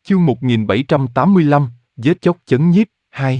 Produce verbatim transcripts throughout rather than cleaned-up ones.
Chương một nghìn bảy trăm tám mươi lăm, Giết chóc chấn nhiếp, hai.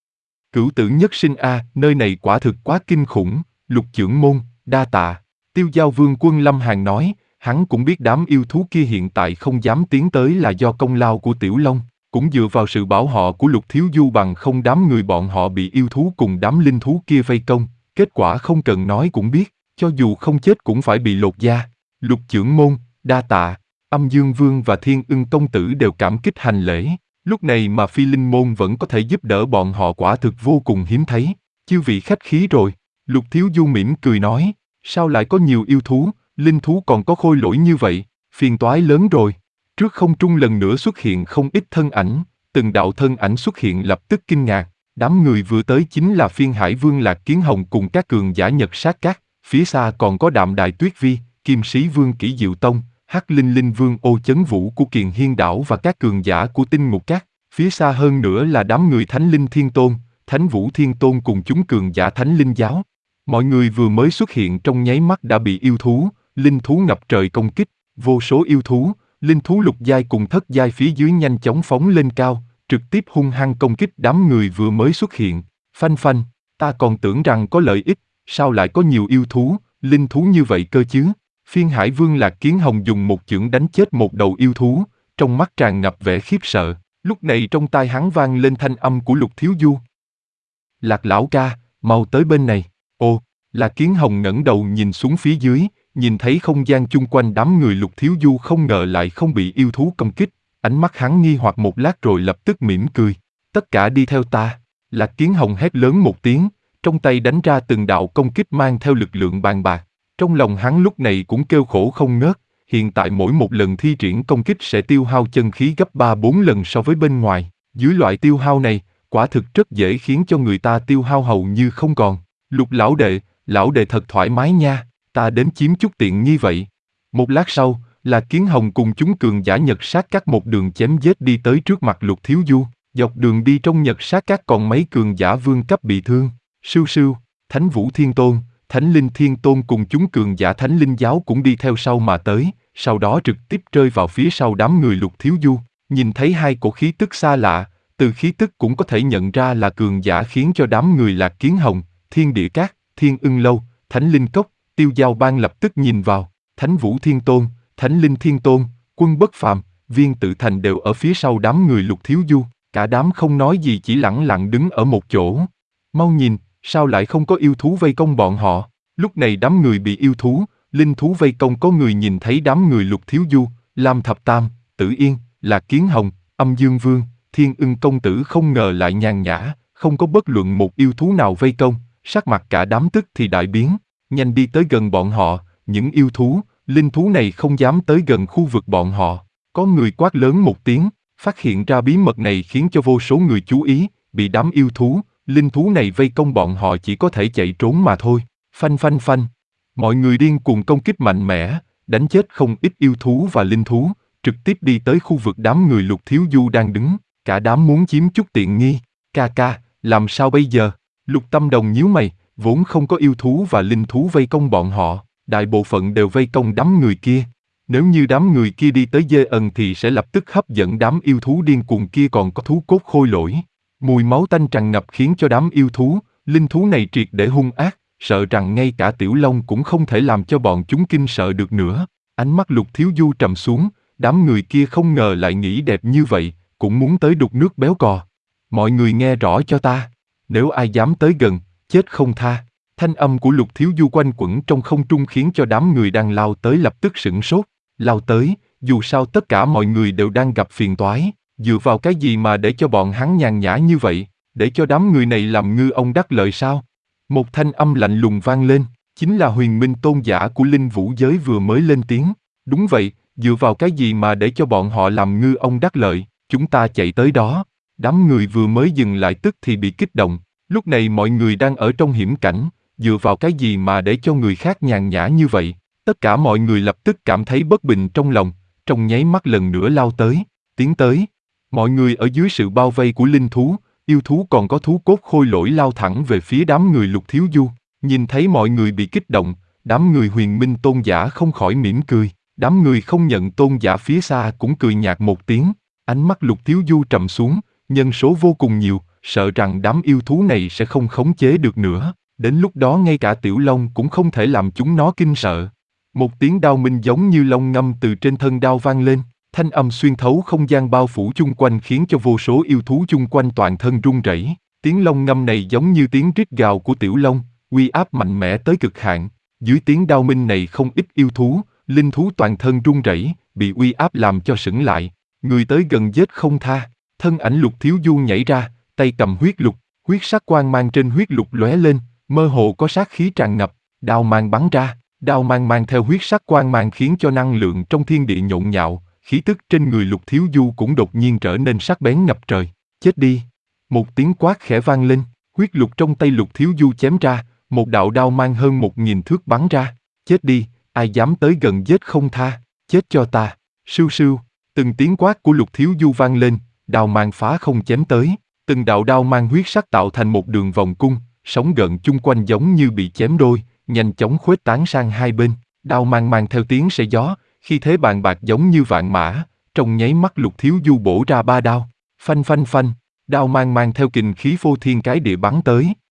Cửu tử nhất sinh a, nơi này quả thực quá kinh khủng, Lục trưởng môn, đa tạ. Tiêu Giao Vương Quân Lâm Hàn nói, hắn cũng biết đám yêu thú kia hiện tại không dám tiến tới là do công lao của Tiểu Long, cũng dựa vào sự bảo họ của Lục Thiếu Du bằng không đám người bọn họ bị yêu thú cùng đám linh thú kia vây công, kết quả không cần nói cũng biết, cho dù không chết cũng phải bị lột da. Lục trưởng môn, đa tạ. Âm Dương Vương và Thiên Ưng công tử đều cảm kích hành lễ, lúc này mà Phi Linh môn vẫn có thể giúp đỡ bọn họ quả thực vô cùng hiếm thấy. Chư vị khách khí rồi. Lục Thiếu Du mỉm cười nói, sao lại có nhiều yêu thú, linh thú còn có khôi lỗi như vậy, phiền toái lớn rồi. Trước không trung lần nữa xuất hiện không ít thân ảnh, từng đạo thân ảnh xuất hiện lập tức kinh ngạc, đám người vừa tới chính là Phiên Hải Vương Lạc Kiến Hồng cùng các cường giả Nhật Sát Các, phía xa còn có Đạm Đài Tuyết Vi, Kim Sĩ Vương Kỷ Diệu Tông, Hắc Linh Linh Vương Ô Chấn Vũ của Kiền Hiên Đảo và các cường giả của Tinh Ngục Các, phía xa hơn nữa là đám người Thánh Linh Thiên Tôn, Thánh Vũ Thiên Tôn cùng chúng cường giả Thánh Linh Giáo. Mọi người vừa mới xuất hiện trong nháy mắt đã bị yêu thú, linh thú ngập trời công kích, vô số yêu thú, linh thú lục giai cùng thất giai phía dưới nhanh chóng phóng lên cao, trực tiếp hung hăng công kích đám người vừa mới xuất hiện. Phanh phanh, ta còn tưởng rằng có lợi ích, sao lại có nhiều yêu thú, linh thú như vậy cơ chứ? Phiên Hải Vương Lạc Kiến Hồng dùng một chưởng đánh chết một đầu yêu thú, trong mắt tràn ngập vẻ khiếp sợ. Lúc này trong tai hắn vang lên thanh âm của Lục Thiếu Du. Lạc lão ca, mau tới bên này. Ồ, Lạc Kiến Hồng ngẩng đầu nhìn xuống phía dưới, nhìn thấy không gian chung quanh đám người Lục Thiếu Du không ngờ lại không bị yêu thú công kích. Ánh mắt hắn nghi hoặc một lát rồi lập tức mỉm cười. Tất cả đi theo ta. Lạc Kiến Hồng hét lớn một tiếng, trong tay đánh ra từng đạo công kích mang theo lực lượng bàn bạc. Trong lòng hắn lúc này cũng kêu khổ không ngớt, hiện tại mỗi một lần thi triển công kích sẽ tiêu hao chân khí gấp ba bốn lần so với bên ngoài. Dưới loại tiêu hao này, quả thực rất dễ khiến cho người ta tiêu hao hầu như không còn. Lục lão đệ, lão đệ thật thoải mái nha, ta đến chiếm chút tiện nghi vậy. Một lát sau, là Kiến Hồng cùng chúng cường giả Nhật Sát Các một đường chém giết đi tới trước mặt Lục Thiếu Du. Dọc đường đi trong Nhật Sát Các còn mấy cường giả vương cấp bị thương. Sưu sưu, Thánh Vũ Thiên Tôn, Thánh Linh Thiên Tôn cùng chúng cường giả Thánh Linh Giáo cũng đi theo sau mà tới, sau đó trực tiếp rơi vào phía sau đám người Lục Thiếu Du. Nhìn thấy hai cổ khí tức xa lạ, từ khí tức cũng có thể nhận ra là cường giả khiến cho đám người Lạc Kiến Hồng, Thiên Địa Các, Thiên Ưng Lâu, Thánh Linh Cốc, Tiêu Giao Bang lập tức nhìn vào. Thánh Vũ Thiên Tôn, Thánh Linh Thiên Tôn, Quân Bất Phàm, Viên Tự Thành đều ở phía sau đám người Lục Thiếu Du, cả đám không nói gì chỉ lẳng lặng đứng ở một chỗ. Mau nhìn, sao lại không có yêu thú vây công bọn họ? Lúc này đám người bị yêu thú, linh thú vây công có người nhìn thấy đám người Lục Thiếu Du, Lam Thập Tam, Tử Yên, Lạc Kiến Hồng, Âm Dương Vương, Thiên Ưng công tử không ngờ lại nhàn nhã, không có bất luận một yêu thú nào vây công, sắc mặt cả đám tức thì đại biến, nhanh đi tới gần bọn họ, những yêu thú, linh thú này không dám tới gần khu vực bọn họ. Có người quát lớn một tiếng, phát hiện ra bí mật này khiến cho vô số người chú ý, bị đám yêu thú, linh thú này vây công bọn họ chỉ có thể chạy trốn mà thôi. Phanh phanh phanh, mọi người điên cuồng công kích mạnh mẽ, đánh chết không ít yêu thú và linh thú, trực tiếp đi tới khu vực đám người Lục Thiếu Du đang đứng, cả đám muốn chiếm chút tiện nghi. Ca ca, làm sao bây giờ? Lục Tâm Đồng nhíu mày, vốn không có yêu thú và linh thú vây công bọn họ, đại bộ phận đều vây công đám người kia. Nếu như đám người kia đi tới Dê Ẩn thì sẽ lập tức hấp dẫn đám yêu thú điên cuồng kia còn có thú cốt khôi lỗi. Mùi máu tanh tràn ngập khiến cho đám yêu thú, linh thú này triệt để hung ác, sợ rằng ngay cả Tiểu Long cũng không thể làm cho bọn chúng kinh sợ được nữa. Ánh mắt Lục Thiếu Du trầm xuống, đám người kia không ngờ lại nghĩ đẹp như vậy, cũng muốn tới đục nước béo cò. Mọi người nghe rõ cho ta, nếu ai dám tới gần, chết không tha. Thanh âm của Lục Thiếu Du quanh quẩn trong không trung khiến cho đám người đang lao tới lập tức sửng sốt. Lao tới, dù sao tất cả mọi người đều đang gặp phiền toái, dựa vào cái gì mà để cho bọn hắn nhàn nhã như vậy, để cho đám người này làm ngư ông đắc lợi sao? Một thanh âm lạnh lùng vang lên, chính là Huyền Minh tôn giả của Linh Vũ giới vừa mới lên tiếng. Đúng vậy, dựa vào cái gì mà để cho bọn họ làm ngư ông đắc lợi, chúng ta chạy tới đó. Đám người vừa mới dừng lại tức thì bị kích động, lúc này mọi người đang ở trong hiểm cảnh, dựa vào cái gì mà để cho người khác nhàn nhã như vậy. Tất cả mọi người lập tức cảm thấy bất bình trong lòng, trong nháy mắt lần nữa lao tới, tiến tới. Mọi người ở dưới sự bao vây của linh thú, yêu thú còn có thú cốt khôi lỗi lao thẳng về phía đám người Lục Thiếu Du. Nhìn thấy mọi người bị kích động, đám người Huyền Minh tôn giả không khỏi mỉm cười. Đám người không nhận tôn giả phía xa cũng cười nhạt một tiếng. Ánh mắt Lục Thiếu Du trầm xuống, nhân số vô cùng nhiều, sợ rằng đám yêu thú này sẽ không khống chế được nữa. Đến lúc đó ngay cả Tiểu Long cũng không thể làm chúng nó kinh sợ. Một tiếng đao minh giống như long ngâm từ trên thân đao vang lên, thanh âm xuyên thấu không gian bao phủ chung quanh khiến cho vô số yêu thú chung quanh toàn thân run rẩy. Tiếng long ngâm này giống như tiếng rít gào của Tiểu Long, uy áp mạnh mẽ tới cực hạn. Dưới tiếng đao minh này không ít yêu thú, linh thú toàn thân run rẩy, bị uy áp làm cho sững lại. Người tới gần giết không tha, thân ảnh Lục Thiếu Du nhảy ra, tay cầm huyết lục, huyết sắc quang mang trên huyết lục lóe lên, mơ hồ có sát khí tràn ngập, đao mang bắn ra, đao mang mang theo huyết sắc quang mang khiến cho năng lượng trong thiên địa nhộn nhạo, khí tức trên người Lục Thiếu Du cũng đột nhiên trở nên sắc bén ngập trời. Chết đi! Một tiếng quát khẽ vang lên, huyết lục trong tay Lục Thiếu Du chém ra, một đạo đao mang hơn một nghìn thước bắn ra. Chết đi! Ai dám tới gần giết không tha, chết cho ta! Sưu sưu! Từng tiếng quát của Lục Thiếu Du vang lên, đao mang phá không chém tới, từng đạo đao mang huyết sắc tạo thành một đường vòng cung, sóng gợn chung quanh giống như bị chém đôi, nhanh chóng khuếch tán sang hai bên, đao mang mang theo tiếng xe gió, khi thế bàn bạc giống như vạn mã, trong nháy mắt Lục Thiếu Du bổ ra ba đao, phanh phanh phanh, đao mang mang theo kình khí phô thiên cái địa bắn tới.